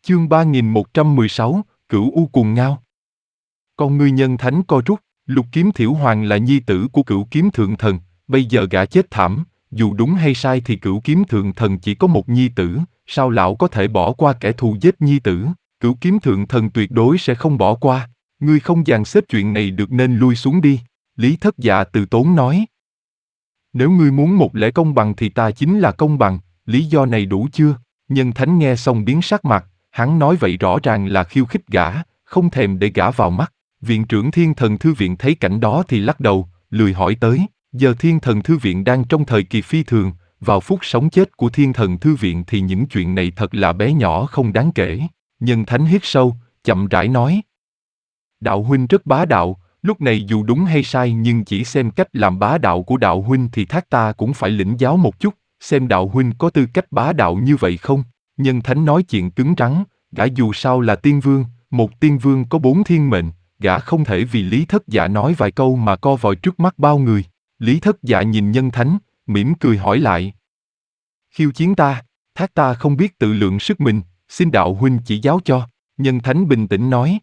Chương 3116, Cửu U Cuồng Ngao. Con ngươi Nhân Thánh co rút, Lục Kiếm Thiểu Hoàng là nhi tử của Cửu Kiếm Thượng Thần, bây giờ gã chết thảm, dù đúng hay sai thì Cửu Kiếm Thượng Thần chỉ có một nhi tử, sao lão có thể bỏ qua kẻ thù giết nhi tử? Cửu Kiếm Thượng Thần tuyệt đối sẽ không bỏ qua, ngươi không dàn xếp chuyện này được nên lui xuống đi, Lý Thất Dạ từ tốn nói. Nếu ngươi muốn một lẽ công bằng thì ta chính là công bằng, lý do này đủ chưa? Nhân Thánh nghe xong biến sắc mặt, hắn nói vậy rõ ràng là khiêu khích gã, không thèm để gã vào mắt. Viện trưởng Thiên Thần Thư Viện thấy cảnh đó thì lắc đầu, lười hỏi tới. Giờ Thiên Thần Thư Viện đang trong thời kỳ phi thường, vào phút sống chết của Thiên Thần Thư Viện thì những chuyện này thật là bé nhỏ không đáng kể. Nhân Thánh hít sâu, chậm rãi nói. Đạo huynh rất bá đạo, lúc này dù đúng hay sai nhưng chỉ xem cách làm bá đạo của đạo huynh thì thác ta cũng phải lĩnh giáo một chút, xem đạo huynh có tư cách bá đạo như vậy không? Nhân Thánh nói chuyện cứng rắn, gã dù sao là tiên vương, một tiên vương có 4 thiên mệnh, gã không thể vì Lý Thất Dạ nói vài câu mà co vòi trước mắt bao người. Lý Thất Dạ nhìn Nhân Thánh, mỉm cười hỏi lại. Khiêu chiến ta, thác ta không biết tự lượng sức mình, xin đạo huynh chỉ giáo cho. Nhân Thánh bình tĩnh nói.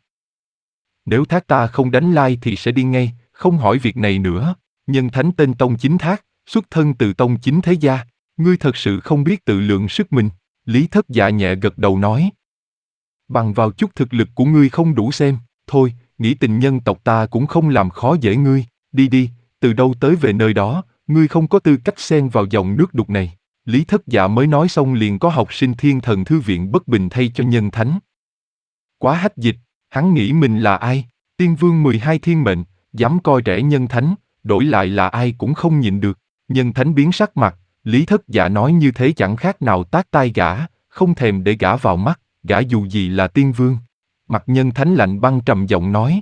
Nếu thác ta không đánh lai thì sẽ đi ngay, không hỏi việc này nữa. Nhân Thánh tên Tông Chính Thác, xuất thân từ Tông Chính Thế Gia. Ngươi thật sự không biết tự lượng sức mình. Lý Thất Dạ nhẹ gật đầu nói. Bằng vào chút thực lực của ngươi không đủ xem, thôi, nghĩ tình nhân tộc ta cũng không làm khó dễ ngươi, đi đi, từ đâu tới về nơi đó, ngươi không có tư cách xen vào dòng nước đục này. Lý Thất Dạ mới nói xong liền có học sinh Thiên Thần Thư Viện bất bình thay cho Nhân Thánh. Quá hách dịch, hắn nghĩ mình là ai? Tiên vương 12 thiên mệnh, dám coi rẻ Nhân Thánh, đổi lại là ai cũng không nhịn được. Nhân Thánh biến sắc mặt, Lý Thất Dạ nói như thế chẳng khác nào tát tai gã, không thèm để gã vào mắt, gã dù gì là tiên vương. Mặt Nhân Thánh lạnh băng trầm giọng nói.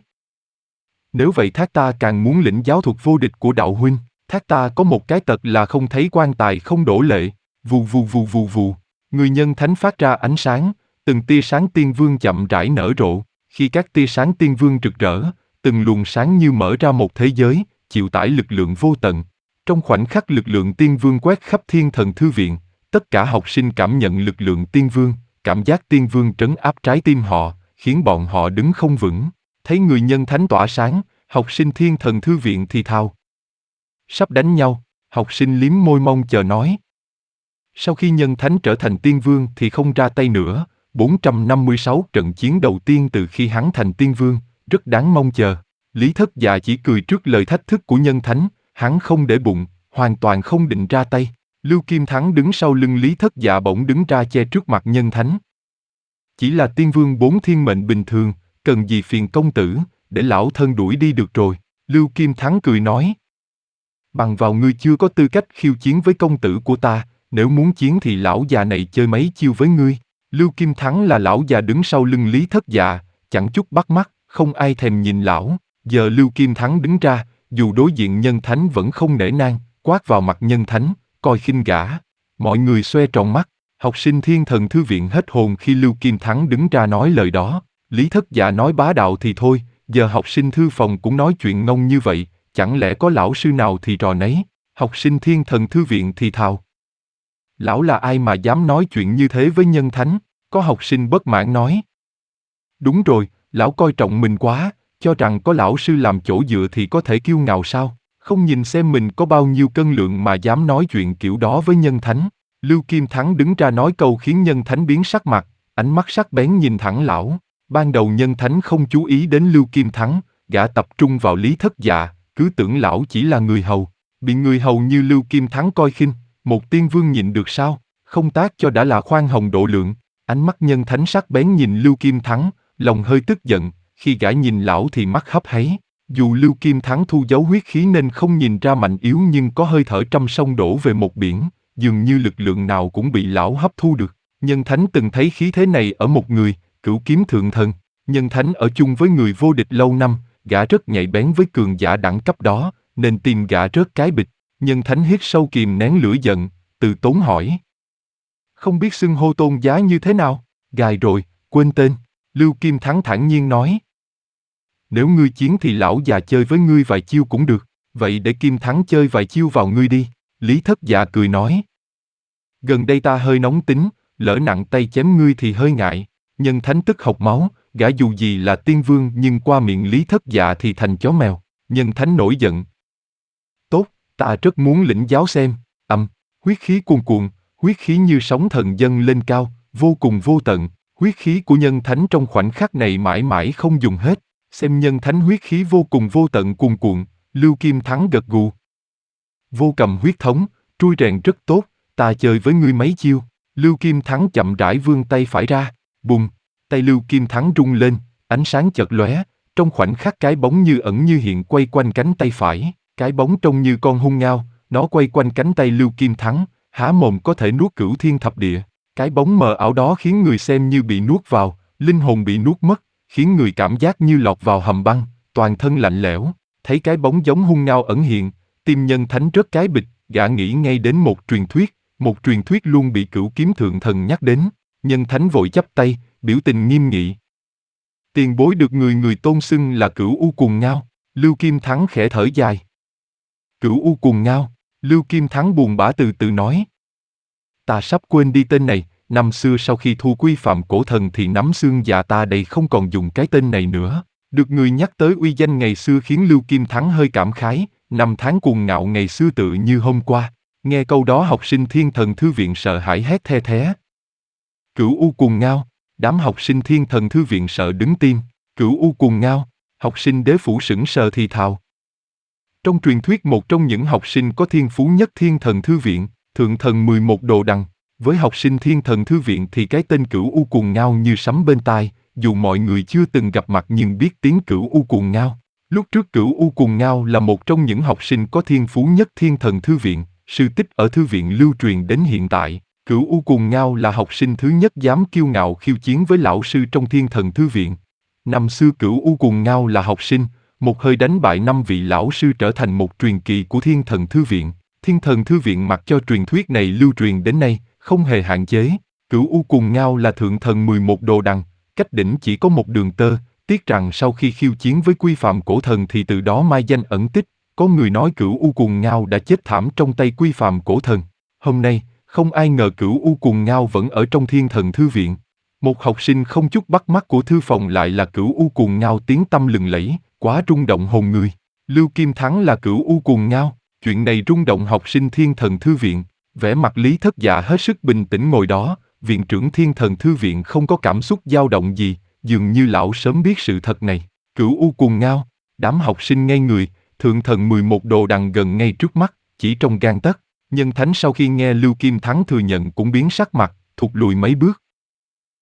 Nếu vậy thác ta càng muốn lĩnh giáo thuật vô địch của đạo huynh, thác ta có một cái tật là không thấy quan tài không đổ lệ, vù vù vù vù vù. Người Nhân Thánh phát ra ánh sáng, từng tia sáng tiên vương chậm rãi nở rộ, khi các tia sáng tiên vương rực rỡ, từng luồng sáng như mở ra một thế giới, chịu tải lực lượng vô tận. Trong khoảnh khắc lực lượng tiên vương quét khắp Thiên Thần Thư Viện, tất cả học sinh cảm nhận lực lượng tiên vương, cảm giác tiên vương trấn áp trái tim họ, khiến bọn họ đứng không vững. Thấy người Nhân Thánh tỏa sáng, học sinh Thiên Thần Thư Viện thì thào. Sắp đánh nhau, học sinh liếm môi mong chờ nói. Sau khi Nhân Thánh trở thành tiên vương thì không ra tay nữa, 456 trận chiến đầu tiên từ khi hắn thành tiên vương, rất đáng mong chờ. Lý Thất Dạ chỉ cười trước lời thách thức của Nhân Thánh, hắn không để bụng, hoàn toàn không định ra tay. Lưu Kim Thắng đứng sau lưng Lý Thất Dạ bỗng đứng ra che trước mặt Nhân Thánh. Chỉ là tiên vương 4 thiên mệnh bình thường, cần gì phiền công tử, để lão thân đuổi đi được rồi. Lưu Kim Thắng cười nói. Bằng vào ngươi chưa có tư cách khiêu chiến với công tử của ta, nếu muốn chiến thì lão già này chơi mấy chiêu với ngươi. Lưu Kim Thắng là lão già đứng sau lưng Lý Thất Dạ, chẳng chút bắt mắt, không ai thèm nhìn lão. Giờ Lưu Kim Thắng đứng ra, dù đối diện Nhân Thánh vẫn không nể nang, quát vào mặt Nhân Thánh, coi khinh gã. Mọi người xoe tròn mắt, học sinh Thiên Thần Thư Viện hết hồn khi Lưu Kim Thắng đứng ra nói lời đó. Lý Thất Dạ nói bá đạo thì thôi, giờ học sinh thư phòng cũng nói chuyện ngông như vậy, chẳng lẽ có lão sư nào thì trò nấy. Học sinh Thiên Thần Thư Viện thì thào. Lão là ai mà dám nói chuyện như thế với Nhân Thánh? Có học sinh bất mãn nói. Đúng rồi, lão coi trọng mình quá, cho rằng có lão sư làm chỗ dựa thì có thể kiêu ngạo sao? Không nhìn xem mình có bao nhiêu cân lượng mà dám nói chuyện kiểu đó với Nhân Thánh. Lưu Kim Thắng đứng ra nói câu khiến Nhân Thánh biến sắc mặt, ánh mắt sắc bén nhìn thẳng lão. Ban đầu Nhân Thánh không chú ý đến Lưu Kim Thắng, gã tập trung vào Lý Thất Dạ, cứ tưởng lão chỉ là người hầu. Bị người hầu như Lưu Kim Thắng coi khinh, một tiên vương nhịn được sao? Không tác cho đã là khoan hồng độ lượng. Ánh mắt Nhân Thánh sắc bén nhìn Lưu Kim Thắng, lòng hơi tức giận, khi gã nhìn lão thì mắt hấp háy. Dù Lưu Kim Thắng thu giấu huyết khí nên không nhìn ra mạnh yếu nhưng có hơi thở trăm sông đổ về một biển, dường như lực lượng nào cũng bị lão hấp thu được. Nhân Thánh từng thấy khí thế này ở một người, Cửu Kiếm Thượng Thần. Nhân Thánh ở chung với người vô địch lâu năm, gã rất nhạy bén với cường giả đẳng cấp đó, nên tim gã rớt cái bịch. Nhân Thánh hít sâu kìm nén lửa giận, từ tốn hỏi. Không biết xưng hô tôn giá như thế nào? Gài rồi, quên tên. Lưu Kim Thắng thản nhiên nói. Nếu ngươi chiến thì lão già chơi với ngươi vài chiêu cũng được, vậy để Kim Thắng chơi vài chiêu vào ngươi đi. Lý Thất Dạ cười nói. Gần đây ta hơi nóng tính, lỡ nặng tay chém ngươi thì hơi ngại. Nhân thánh tức học máu, gã dù gì là tiên vương nhưng qua miệng Lý Thất Dạ thì thành chó mèo. Nhân thánh nổi giận. Tốt, ta rất muốn lĩnh giáo xem. Huyết khí cuồn cuộn, huyết khí như sóng thần dâng lên cao, vô cùng vô tận. Huyết khí của nhân thánh trong khoảnh khắc này mãi mãi không dùng hết. Xem nhân thánh huyết khí vô cùng vô tận cuồn cuộn, Lưu Kim Thắng gật gù. Vô cầm huyết thống, trui rèn rất tốt, ta chơi với ngươi mấy chiêu. Lưu Kim Thắng chậm rãi vươn tay phải ra, bùng, tay Lưu Kim Thắng rung lên, ánh sáng chợt lóe, trong khoảnh khắc cái bóng như ẩn như hiện quay quanh cánh tay phải, cái bóng trông như con hung ngao, nó quay quanh cánh tay Lưu Kim Thắng, há mồm có thể nuốt cửu thiên thập địa. Cái bóng mờ ảo đó khiến người xem như bị nuốt vào, linh hồn bị nuốt mất, khiến người cảm giác như lọt vào hầm băng, toàn thân lạnh lẽo. Thấy cái bóng giống hung ngao ẩn hiện, tim nhân thánh rớt cái bịch, gã nghĩ ngay đến một truyền thuyết luôn bị Cửu Kiếm Thượng Thần nhắc đến. Nhân thánh vội chắp tay, biểu tình nghiêm nghị. Tiền bối được người tôn xưng là Cửu U Cuồng Ngao. Lưu Kim Thắng khẽ thở dài. Cửu U Cuồng Ngao, Lưu Kim Thắng buồn bã từ từ nói. Ta sắp quên đi tên này, năm xưa sau khi thu quy phạm cổ thần thì nắm xương dạ ta đây không còn dùng cái tên này nữa. Được người nhắc tới uy danh ngày xưa khiến Lưu Kim Thắng hơi cảm khái, năm tháng cuồng ngạo ngày xưa tự như hôm qua. Nghe câu đó học sinh Thiên Thần Thư Viện sợ hãi hét the thé. Cửu U Cuồng Ngao, đám học sinh Thiên Thần Thư Viện sợ đứng tim. Cửu U Cuồng Ngao, học sinh Đế Phủ sững sờ thì thào. Trong truyền thuyết một trong những học sinh có thiên phú nhất Thiên Thần Thư Viện, Thượng Thần 11 Đồ Đằng. Với học sinh Thiên Thần Thư Viện thì cái tên Cửu U Cuồng Ngao như sấm bên tai, dù mọi người chưa từng gặp mặt nhưng biết tiếng Cửu U Cuồng Ngao. Lúc trước Cửu U Cuồng Ngao là một trong những học sinh có thiên phú nhất Thiên Thần Thư Viện, sự tích ở thư viện lưu truyền đến hiện tại. Cửu U Cuồng Ngao là học sinh thứ nhất dám kiêu ngạo khiêu chiến với lão sư trong Thiên Thần Thư Viện. Năm xưa Cửu U Cuồng Ngao là học sinh, một hơi đánh bại 5 vị lão sư trở thành một truyền kỳ của Thiên Thần Thư Viện. Thiên Thần Thư Viện mặc cho truyền thuyết này lưu truyền đến nay, không hề hạn chế. Cửu U Cuồng Ngao là Thượng Thần 11 Đồ Đằng, cách đỉnh chỉ có một đường tơ, tiếc rằng sau khi khiêu chiến với Quy Phạm Cổ Thần thì từ đó mai danh ẩn tích. Có người nói Cửu U Cuồng Ngao đã chết thảm trong tay Quy Phạm Cổ Thần. Hôm nay, không ai ngờ Cửu U Cuồng Ngao vẫn ở trong Thiên Thần Thư Viện. Một học sinh không chút bắt mắt của thư phòng lại là Cửu U Cuồng Ngao tiếng tăm lừng lẫy, quá rung động hồn người. Lưu Kim Thắng là Cửu U Cuồng Ngao, chuyện này rung động học sinh Thiên Thần Thư Viện. Vẻ mặt Lý Thất Dạ hết sức bình tĩnh ngồi đó, viện trưởng Thiên Thần Thư Viện không có cảm xúc dao động gì, dường như lão sớm biết sự thật này. Cửu U Cuồng Ngao, đám học sinh ngây người, Thượng Thần 11 Đồ Đằng gần ngay trước mắt, chỉ trong gang tấc. Nhân thánh sau khi nghe Lưu Kim Thắng thừa nhận cũng biến sắc mặt, thụt lùi mấy bước.